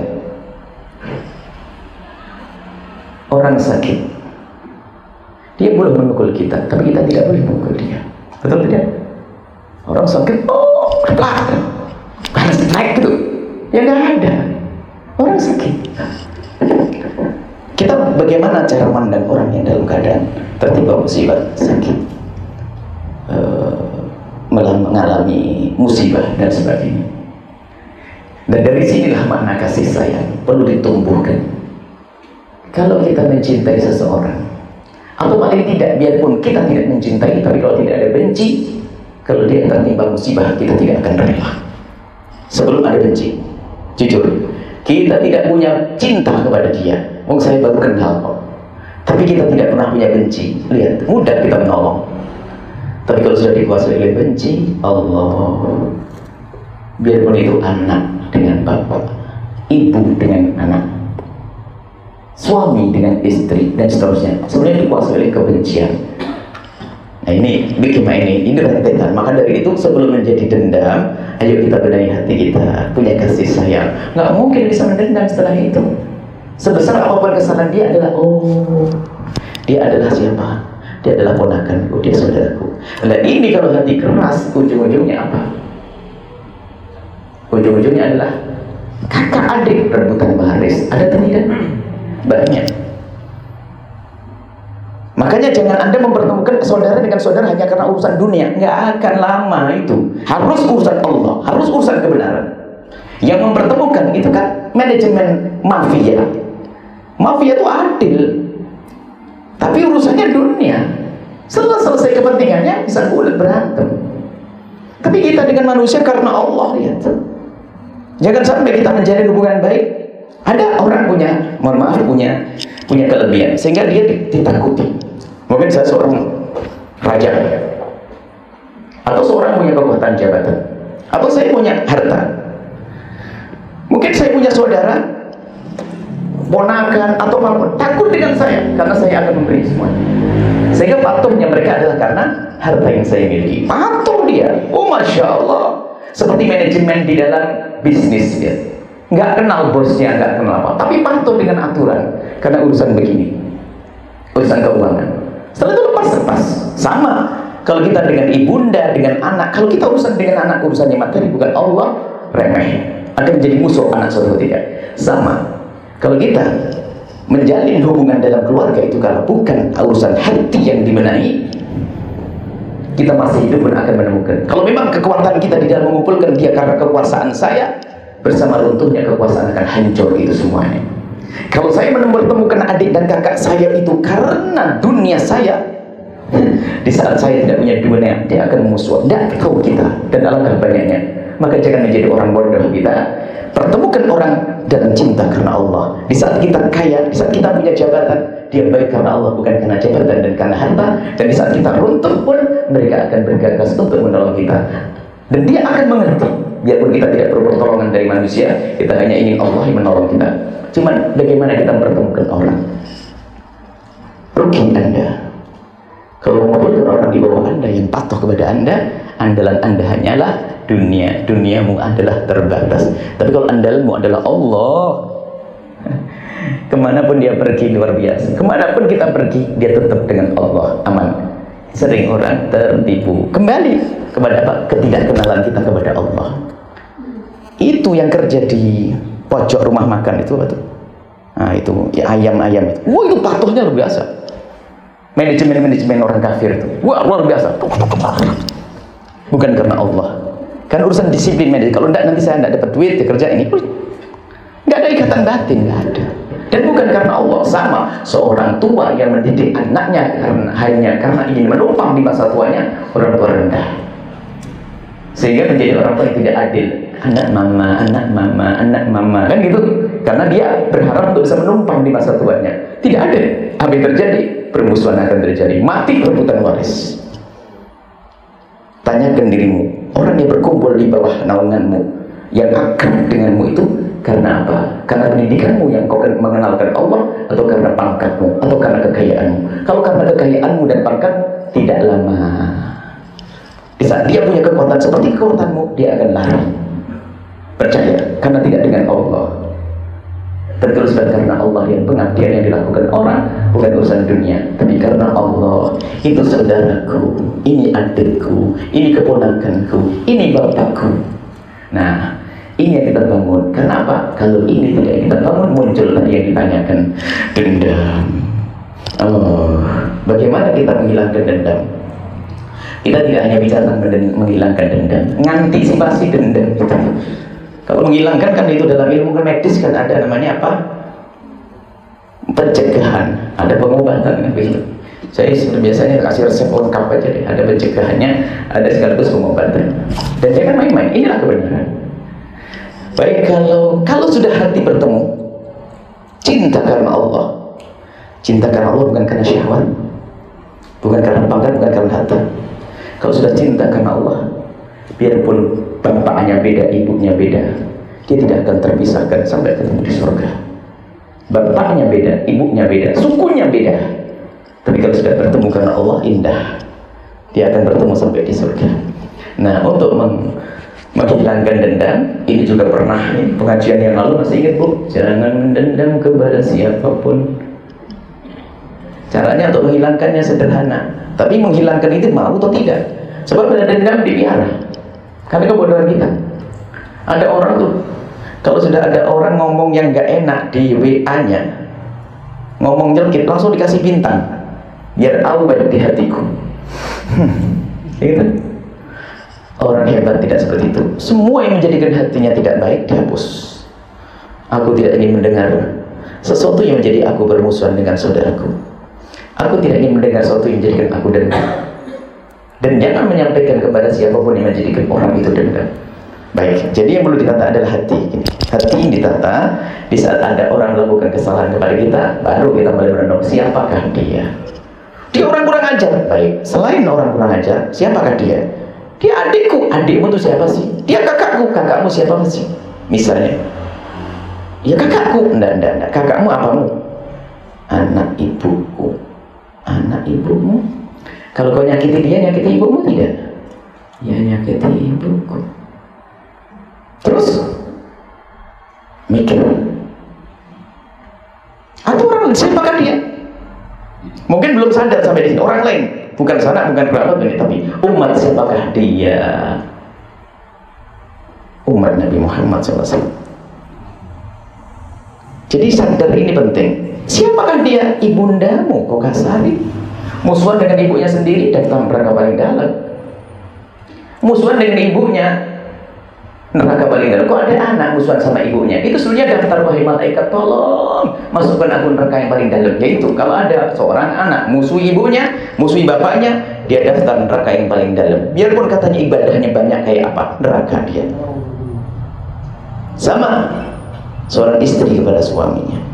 Orang sakit, dia boleh memukul kita, tapi kita tidak boleh memukul dia. Betul tidak? Orang sakit, oh, harus naik gitu. Ya nggak ada. Orang sakit. Kita bagaimana cara memandang orang yang dalam keadaan tertimpa musibah sakit? mengalami musibah dan sebagainya. Dan dari sinilah makna kasih sayang perlu ditumbuhkan. Kalau kita mencintai seseorang, atau paling tidak, biarpun kita tidak mencintai, tapi kalau tidak ada benci, kalau dia tertimpa musibah, kita tidak akan rela. Sebelum ada benci, jujur, kita tidak punya cinta kepada dia. Saya baru kenal kok, tapi kita tidak pernah punya benci. Lihat, mudah kita menolong. Tapi kalau sudah dikuasai oleh benci, Allah, biarpun itu anak dengan bapak, ibu dengan anak, suami dengan istri, dan seterusnya, sebenarnya dikuasai oleh kebencian. Nah ini bagaimana ini rentetan. Maka dari itu sebelum menjadi dendam, ayo kita benahi hati kita, punya kasih sayang. Nggak mungkin bisa mendendam setelah itu. Sebesar apapun kesalahan dia adalah, oh, dia adalah siapa? Dia adalah ponakanku, dia saudaraku. Nah ini kalau hati keras, ujung-ujungnya apa? Ujung-ujungnya adalah kakak adik rebutan waris. Ada atau tidak? Banyak. Makanya jangan Anda mempertemukan saudara dengan saudara hanya karena urusan dunia. Nggak akan lama itu. Harus urusan Allah, harus urusan kebenaran. Yang mempertemukan itu kan manajemen mafia. Mafia itu adil, tapi urusannya dunia. Selesai kepentingannya bisa bulat berantem. Tapi kita dengan manusia karena Allah, lihat. Jangan sampai kita menjalin hubungan baik. Ada orang punya, mohon maaf, punya kelebihan sehingga dia ditakuti. Mungkin saya seorang raja, atau seorang punya kekuatan jabatan, atau saya punya harta. Mungkin saya punya saudara, ponakan atau apapun, takut dengan saya karena saya akan memberi semuanya. Sehingga patuhnya mereka adalah karena harta yang saya miliki. Patuh dia, oh masya Allah, seperti manajemen di dalam bisnis ya. Nggak kenal bosnya, nggak kenal apa, tapi patuh dengan aturan karena urusan begini, urusan keuangan. Setelah itu lepas. Sama kalau kita dengan ibunda, dengan anak. Kalau kita urusan dengan anak, urusannya materi bukan Allah, remeh, akan menjadi musuh anak saudara tidak. Sama kalau kita menjalin hubungan dalam keluarga itu kalau bukan urusan hati yang dibenahi, kita masih hidup pun akan menemukan. Kalau memang kekuatan kita di dalam mengumpulkan dia karena kekuasaan saya, bersama runtuhnya kekuasaan akan hancur itu semuanya. Kalau saya menemukan adik dan kakak saya itu karena dunia saya, di saat saya tidak punya dunia, dia akan musuh. Tidak tahu kita dan alangkah banyaknya. Maka jangan menjadi orang bodoh kita. Pertemukan orang dalam cinta karena Allah. Di saat kita kaya, di saat kita punya jabatan, dia baik karena Allah, bukan karena jabatan dan karena harta. Dan di saat kita runtuh pun, mereka akan bergagas untuk menolong kita. Dan dia akan mengerti, biarpun kita tidak perlu pertolongan dari manusia, kita hanya ingin Allah yang menolong kita. Cuman bagaimana kita mempertemukan orang? Rugi Anda kalau mengumpulkan orang di bawah Anda yang patuh kepada Anda. Andalan Anda hanyalah dunia, duniamu adalah terbatas. Tapi kalau andalanmu adalah Allah, kemanapun dia pergi luar biasa. Kemanapun kita pergi, dia tetap dengan Allah, aman. Sering orang tertipu kembali kepada apa? Ketidakkenalan kita kepada Allah. Itu yang kerja di pojok rumah makan itu apa tuh? Nah itu ya, ayam-ayam itu. Wah itu patuhnya luar biasa. Manajemen orang kafir itu, wah luar biasa. Bukan karena Allah. Kan urusan disiplin manajemen. Kalau enggak nanti saya enggak dapat duit ya kerja ini. Enggak ada ikatan batin, enggak ada. Dan bukan karena Allah. Sama seorang tua yang mendidik anaknya hanya karena ingin menumpang di masa tuanya, orang tua rendah. Sehingga menjadi orang tua yang tidak adil. Anak mama, anak mama, anak mama, kan gitu. Karena dia berharap untuk bisa menumpang di masa tuanya. Tidak ada. Apa yang terjadi? Permusuhan akan terjadi. Mati rebutan waris. Tanyakan dirimu, orang yang berkumpul di bawah naunganmu, yang akrab denganmu itu karena apa? Karena pendidikanmu yang kau mengenalkan Allah, atau karena pangkatmu, atau karena kekayaanmu? Kalau karena kekayaanmu dan pangkat, tidak lama. Di saat dia punya kekuatan seperti kekuatanmu, dia akan lari. Percaya, karena tidak dengan Allah. Terteruskan karena Allah, yang pengabdian yang dilakukan orang bukan urusan dunia, tapi karena Allah. Itu saudaraku, ini adikku, ini keponakanku, ini bapakku. Nah, ini yang kita bangun. Kenapa? Kalau ini tidak kita bangun, muncul tadi yang ditanyakan, dendam. Oh, bagaimana kita menghilangkan dendam? Kita tidak hanya bicara tentang menghilangkan dendam, mengantisipasi dendam kita. Kalau menghilangkan kan itu dalam ilmu medis kan ada namanya apa? Pencegahan, ada pengobatan kan begitu. Saya biasanya kasih resep lengkap aja deh, ada pencegahannya, ada sekaligus pengobatan. Dan jangan main-main, inilah kebenaran. Baik, kalau sudah hati bertemu, cinta karena Allah. Cinta karena Allah bukan karena syahwat, bukan karena pangkat, bukan karena harta. Kalau sudah cinta karena Allah, biarpun bapaknya beda, ibunya beda, dia tidak akan terpisahkan sampai ketemu di surga. Bapaknya beda, ibunya beda, sukunya beda, tapi kalau sudah bertemu karena Allah, indah. Dia akan bertemu sampai di surga. Nah, untuk menghilangkan dendam, ini juga pernah pengajian yang lalu, masih ingat Bu? Jangan mendendam kepada siapapun. Caranya untuk menghilangkannya sederhana, tapi menghilangkan itu mau atau tidak? Sebab pada dendam dipelihara karena kebodohan kita. Ada orang tuh, kalau sudah ada orang ngomong yang gak enak di WA-nya, ngomong jelek, langsung dikasih bintang biar tahu baik di hatiku. Gitu. Orang hebat tidak seperti itu. Semua yang menjadikan hatinya tidak baik dihapus. Aku tidak ingin mendengar sesuatu yang menjadi aku bermusuhan dengan saudaraku. Aku tidak ingin mendengar sesuatu yang menjadikan aku dendam. Dan jangan menyampaikan kepada siapapun yang menjadikan orang itu dendam. Baik, jadi yang perlu ditata adalah hati. Hati yang ditata di saat ada orang melakukan kesalahan kepada kita, baru kita mulai merenung siapakah dia. Dia orang kurang ajar. Baik, selain orang kurang ajar, siapakah dia? Dia adikku. Adikmu itu siapa sih? Dia kakakku. Kakakmu siapa sih? Misalnya, ya kakakku. Enggak. Kakakmu apamu? Anak ibuku. Anak ibumu. Kalau kau nyakiti dia, nyakiti ibumu tidak? Ya, nyakiti ibuku. Terus mikir, atau orang lain, siapakah dia? Mungkin belum sadar sampai di sini. Orang lain, bukan sanak, bukan kerabat, tapi umat, siapakah dia? Umat Nabi Muhammad SAW. Jadi sadar ini penting. Siapakah dia? Ibundamu, kau kasari. Musuhan dengan ibunya sendiri, daftar neraka paling dalam. Musuhan dengan ibunya, neraka paling dalam. Kok ada anak musuhan sama ibunya? Itu sebenarnya daftar, wahai malaikat, tolong masukkan aku neraka yang paling dalam. Yaitu kalau ada seorang anak musuh ibunya, musuh bapaknya, dia daftar neraka yang paling dalam. Biarpun katanya ibadahnya banyak kayak apa, neraka dia. Sama seorang istri kepada suaminya.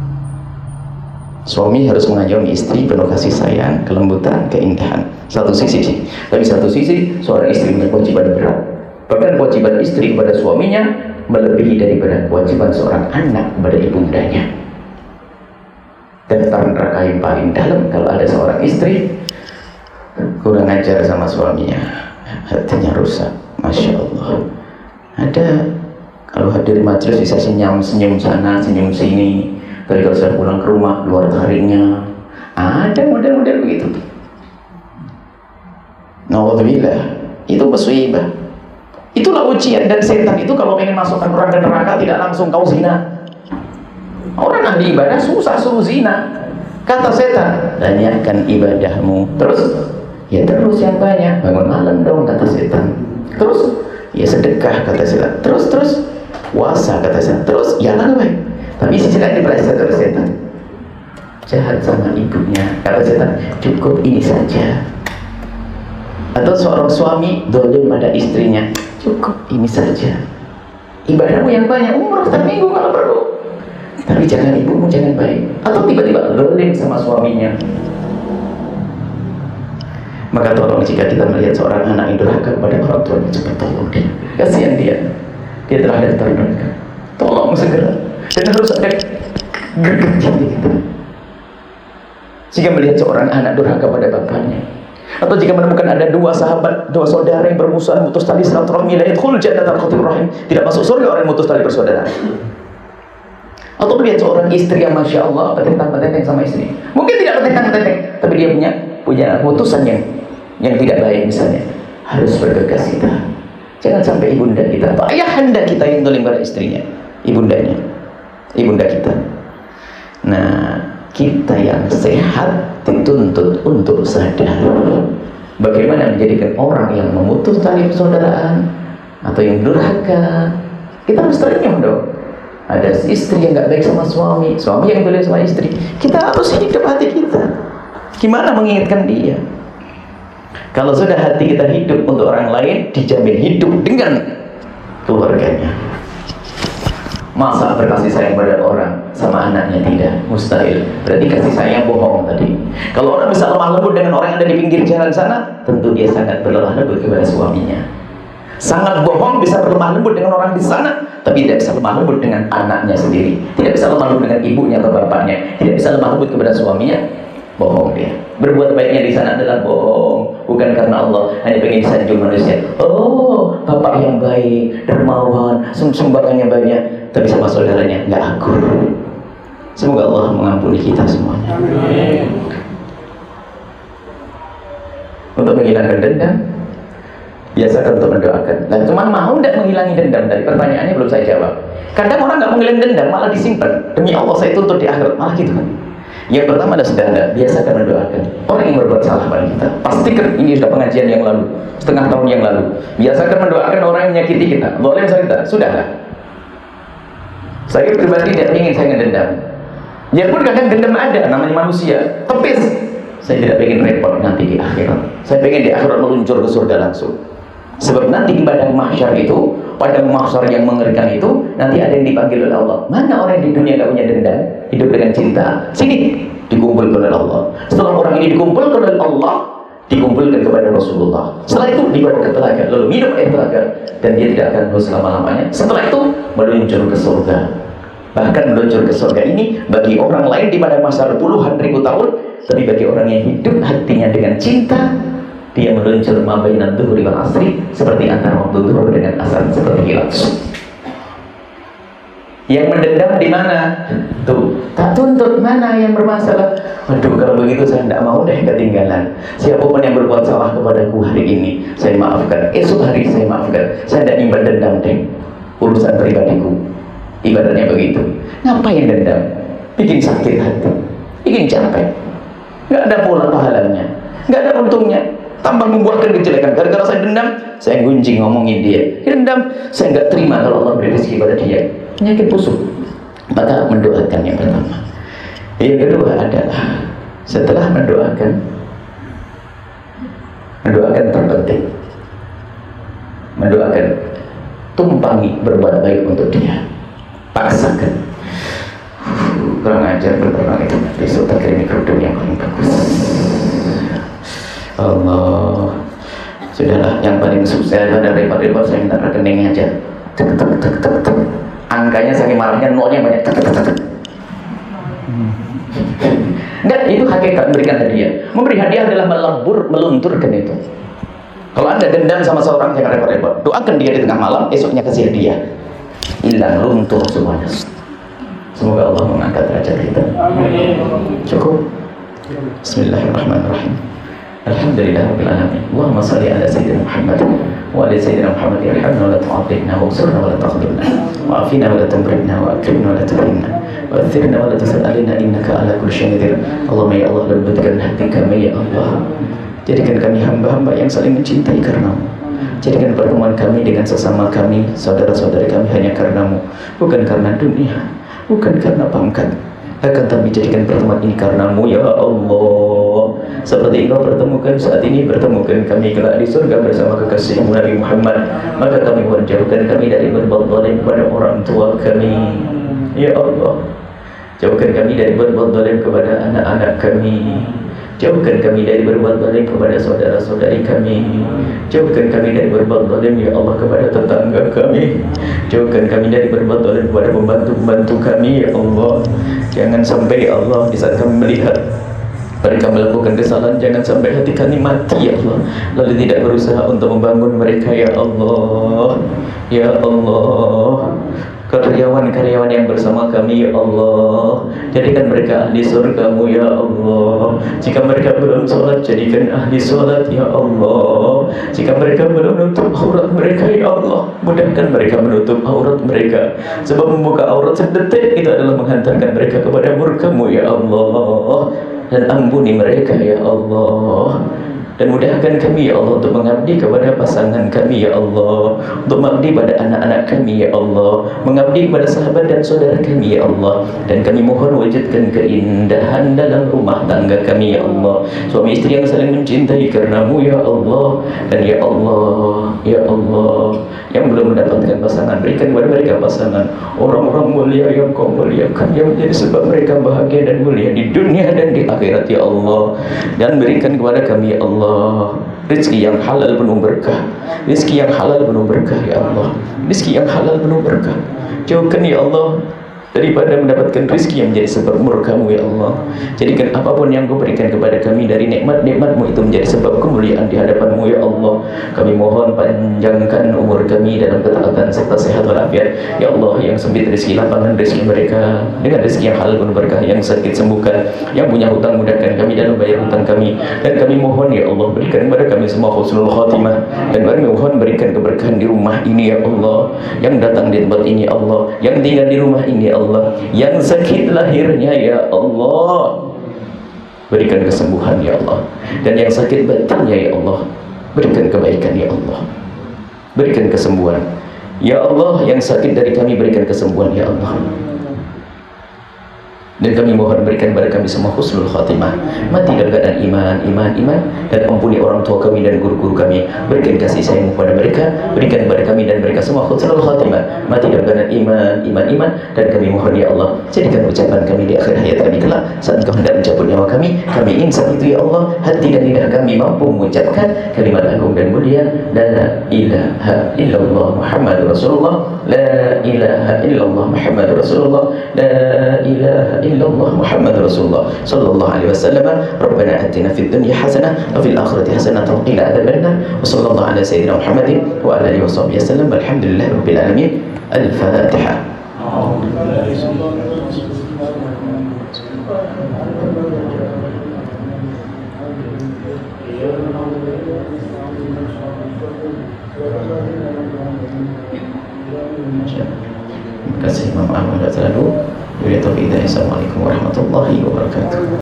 Suami harus mengayomi istri penuh kasih sayang, kelembutan, keindahan. Satu sisi sih. Tapi satu sisi seorang istri punya kewajiban berat. Bahkan kewajiban istri kepada suaminya melebihi daripada kewajiban seorang anak kepada ibundanya. Daftar neraka yang paling dalam kalau ada seorang istri kurang ajar sama suaminya, hatinya rusak. Masya Allah. Ada kalau hadir majelis bisa senyum sana, senyum sini. Tapi kalau sudah pulang ke rumah, luar taringnya. Ada model-model begitu. Naudzubillah, itu musibah. Itulah ujian, dan setan itu kalau ingin masukkan orang ke neraka tidak langsung kau zina. Orang ahli ibadah susah suruh zina. Kata setan, banyakkan ibadahmu. Terus, ya terus yang banyak. Bangun malam dong, kata setan. Terus, ya sedekah, kata setan. Terus puasa, kata setan. Terus, ya lah baik. Tapi sisi lain diperasa oleh setan. Jahat sama ibunya, kata setan, cukup ini saja. Atau seorang suami dolim pada istrinya, cukup ini saja. Ibadahmu yang banyak, umrah setiap minggu kalau perlu. Tapi jangan ibumu, jangan baik. Atau tiba-tiba dolim sama suaminya. Maka tolong jika kita melihat seorang anak yang durhaka kepada orang tuanya, cepat tolong dia. Kasihan dia telah daftar neraka. Tolong segera. Dan harus ada gregetnya gitu. Jika melihat seorang anak durhaka pada bapaknya, atau jika menemukan ada dua sahabat, dua saudara yang bermusuhan, mutus tali silaturahmi, la yadkhul jannatal qatir rahim, tidak masuk surga orang yang mutus tali bersaudara. Atau melihat seorang istri yang masya Allah petentang-petenteng sama istri, mungkin tidak petentang-petenteng, tapi dia punya putusan yang tidak baik misalnya, harus bergegas kita. Jangan sampai ibunda kita atau ayahanda kita yang dolim pada istrinya, ibunda kita. Nah, kita yang sehat dituntut untuk sadar. Bagaimana menjadikan orang yang memutus tali persaudaraan atau yang durhaka? Kita harus terenyuh dong. Ada istri yang nggak baik sama suami, suami yang boleh sama istri. Kita harus hidup hati kita. Gimana mengingatkan dia? Kalau sudah hati kita hidup untuk orang lain, dijamin hidup dengan keluarganya. Masa berkasih sayang pada orang sama anaknya tidak? Mustahil. Berarti kasih sayang bohong tadi. Kalau orang bisa lemah lembut dengan orang yang ada di pinggir jalan sana, tentu dia sangat berlemah lembut kepada suaminya. Sangat bohong bisa berlemah lembut dengan orang di sana, tapi tidak bisa lemah lembut dengan anaknya sendiri. Tidak bisa lemah lembut dengan ibunya atau bapaknya. Tidak bisa lemah lembut kepada suaminya. Bohong dia. Berbuat baiknya di sana adalah bohong, bukan karena Allah, hanya pengen disanjung manusia. Oh, bapak yang baik, dermawan, sumbangannya banyak, tapi sama saudaranya nggak akur. Semoga Allah mengampuni kita semuanya. Untuk menghilangkan dendam, biasakan untuk mendoakan. Dan cuma mau tidak menghilangi dendam? Dari pertanyaannya belum saya jawab. Kadang orang nggak menghilangkan dendam, malah disimpan. Demi Allah saya tuntut di akhirat, malah gitu kan. Yang pertama adalah sedang biasakan mendoakan orang yang berbuat salah pada kita. Pastikan ini sudah pengajian yang lalu, setengah tahun yang lalu. Biasakan mendoakan orang yang menyakiti kita. Boleh sama kita? Sudahlah. Saya pribadi tidak ingin saya ngedendam. Ya pun kadang dendam ada, namanya manusia. Tepis. Saya tidak ingin repot nanti di akhirat. Saya ingin di akhirat meluncur ke surga langsung. Sebab nanti di padang mahsyar itu, padang mahsyar yang mengerikan itu, nanti ada yang dipanggil oleh Allah. Mana orang yang di dunia tidak punya dendam, hidup dengan cinta? Sini, dikumpulkan oleh Allah. Setelah orang ini dikumpulkan oleh Allah, dikumpulkan kepada Rasulullah. Setelah itu dibawa ke telaga, lalu minum air telaga, dan dia tidak akan haus selama-lamanya. Setelah itu meluncur ke surga. Bahkan meluncur ke surga ini bagi orang lain di padang mahsyar puluhan ribu tahun, tapi bagi orang yang hidup hatinya dengan cinta, dia meluncur mabainan dhuhri wal asri, seperti antara waktu zuhur dengan asar, seperti kilat. Yang mendendam di mana? Tuh, tak tuntut mana yang bermasalah. Waduh, kalau begitu saya tidak mau deh ketinggalan. Siapapun yang berbuat salah kepadaku hari ini, saya maafkan. Esok hari saya maafkan. Saya tidak nyimpan dendam deh. Urusan pribadiku. Ibaratnya begitu. Ngapain dendam? Bikin sakit hati, bikin capek. Nggak ada pula pahalanya, nggak ada untungnya. Tambah membuahkan kejelekan. Gara-gara saya dendam, saya gunjing ngomongin dia. Dendam, saya nggak terima kalau Allah beri rezeki pada dia. Penyakit busuk. Maka mendoakan yang pertama. Yang kedua adalah setelah mendoakan terpenting. Mendoakan, tumpangi berbuat baik untuk dia. Paksakan. Kurang ajar berterang itu. Besok tak kirim kerudung yang paling bagus. Allah, sudahlah, yang paling sukses pada repot-repot saya minta rekening aja. Tek. Angkanya saking marahnya, nolnya banyak. Tek. Dan itu hakikat memberikan hadiah. Memberi hadiah adalah melunturkan itu. Kalau Anda dendam sama seorang, jangan repot-repot. Doakan dia di tengah malam, esoknya kasih hadiah. Hilang, luntur semuanya. Semoga Allah mengangkat derajat kita. Cukup. Bismillahirrahmanirrahim. Alhamdulillahirabbil alamin. Allahumma shalli ala sayyidina Muhammad wa ala sayyidina Muhammad irhamna wa la tu'adhibna wa ansurna wa la taghdibna wa afina wa la tamridna wa akrimna wa la tuhrimna wa athirna wa la tusal alaina innaka ala kulli syai'in qadir. Allahumma ya Allah, lembutkan hati kami ya Allah. Jadikan kami hamba-hamba yang saling mencintai karena-Mu. Jadikan pertemuan kami dengan sesama kami, saudara-saudara kami hanya karena-Mu, bukan karena dunia, bukan karena pangkat. Akan tapi jadikan pertemuan ini karena-Mu ya Allah. Seperti Engkau pertemukan saat ini, pertemukan kami kelak di surga bersama kekasih-Mu Nabi Muhammad. Maka kami jauhkan kami dari berbuat zalim kepada orang tua kami ya Allah. Jauhkan kami dari berbuat zalim kepada anak-anak kami. Jauhkan kami dari berbuat zalim kepada saudara-saudari kami. Jauhkan kami dari berbuat zalim ya Allah kepada tetangga kami. Jauhkan kami dari berbuat zalim kepada pembantu-pembantu kami ya Allah. Jangan sampai ya Allah di saat kami melihat mereka melakukan kesalahan, jangan sampai hati kami mati ya Allah, lalu tidak berusaha untuk membangun mereka ya Allah. Ya Allah, karyawan-karyawan yang bersama kami ya Allah, jadikan mereka ahli surga-Mu ya Allah. Jika mereka belum sholat, jadikan ahli sholat ya Allah. Jika mereka belum menutup aurat mereka ya Allah, mudahkan mereka menutup aurat mereka. Sebab membuka aurat sedetik itu adalah menghantarkan mereka kepada murka-Mu ya Allah. Dan ampuni mereka ya Allah. Dan mudahkan kami ya Allah untuk mengabdi kepada pasangan kami ya Allah, untuk mengabdi pada anak-anak kami ya Allah, mengabdi kepada sahabat dan saudara kami ya Allah. Dan kami mohon wujudkan keindahan dalam rumah tangga kami ya Allah, suami istri yang saling mencintai karenamu ya Allah. Dan ya Allah, ya Allah, yang belum mendapatkan pasangan, berikan kepada mereka pasangan orang-orang mulia yang kau muliakan, yang menjadi sebab mereka bahagia dan mulia di dunia dan di akhirat ya Allah. Dan berikan kepada kami ya Allah rezeki yang halal penuh berkah, rezeki yang halal penuh berkah ya Allah, rezeki yang halal penuh berkah. Jauhkan ya Allah daripada mendapatkan rezeki yang menjadi sebab murka-Mu ya Allah. Jadikan apapun yang Kau berikan kepada kami dari nikmat-nikmat-Mu itu menjadi sebab kemuliaan di hadapan-Mu ya Allah. Kami mohon panjangkan umur kami dalam ketaatan serta sehat walafiat ya Allah. Yang sempit rezeki, lapangan rezeki mereka dengan rezeki yang halal penuh berkah. Yang sakit sembuhkan, yang punya hutang mudahkan kami dalam bayar hutang kami. Dan kami mohon ya Allah berikan kepada kami semua husnul khatimah. Dan kami mohon berikan keberkahan di rumah ini ya Allah, yang datang di tempat ini ya Allah, yang tinggal di rumah ini ya Allah, yang sakit lahirnya ya Allah, berikan kesembuhan ya Allah. Dan yang sakit batinnya ya Allah, berikan kebaikan ya Allah, berikan kesembuhan ya Allah. Yang sakit dari kami berikan kesembuhan ya Allah. Dan kami mohon berikan kepada kami semua husnul khatimah, mati dalam keadaan iman. Dan ampuni orang tua kami dan guru-guru kami, berikan kasih sayang kepada mereka, berikan kepada kami dan mereka semua husnul khatimah, mati dalam keadaan iman. Dan kami mohon ya Allah, jadikan ucapan kami di akhir hayat kami kelak, saat Engkau hendak mencabut nyawa kami ingin saat itu ya Allah hati dan lidah kami mampu mengucapkan kalimat agung dan mulia, la ilaha illallah Muhammadur Rasulullah, la ilaha illallah Muhammadur Rasulullah, la ilaha illallah Muhammadur Rasulullah sallallahu alaihi wasallam. Rabbana atina fid dunya hasanah wa fil akhirati hasanah wa qina adzabannar. Wa sallallahu ala sayyidina Muhammadin wa ala alihi washabbihi wasallam. Alhamdulillahi rabbil alamin. Al-Fatihah. Terima kasih Imam Ahmad selalu. Assalamualaikum warahmatullahi wabarakatuh.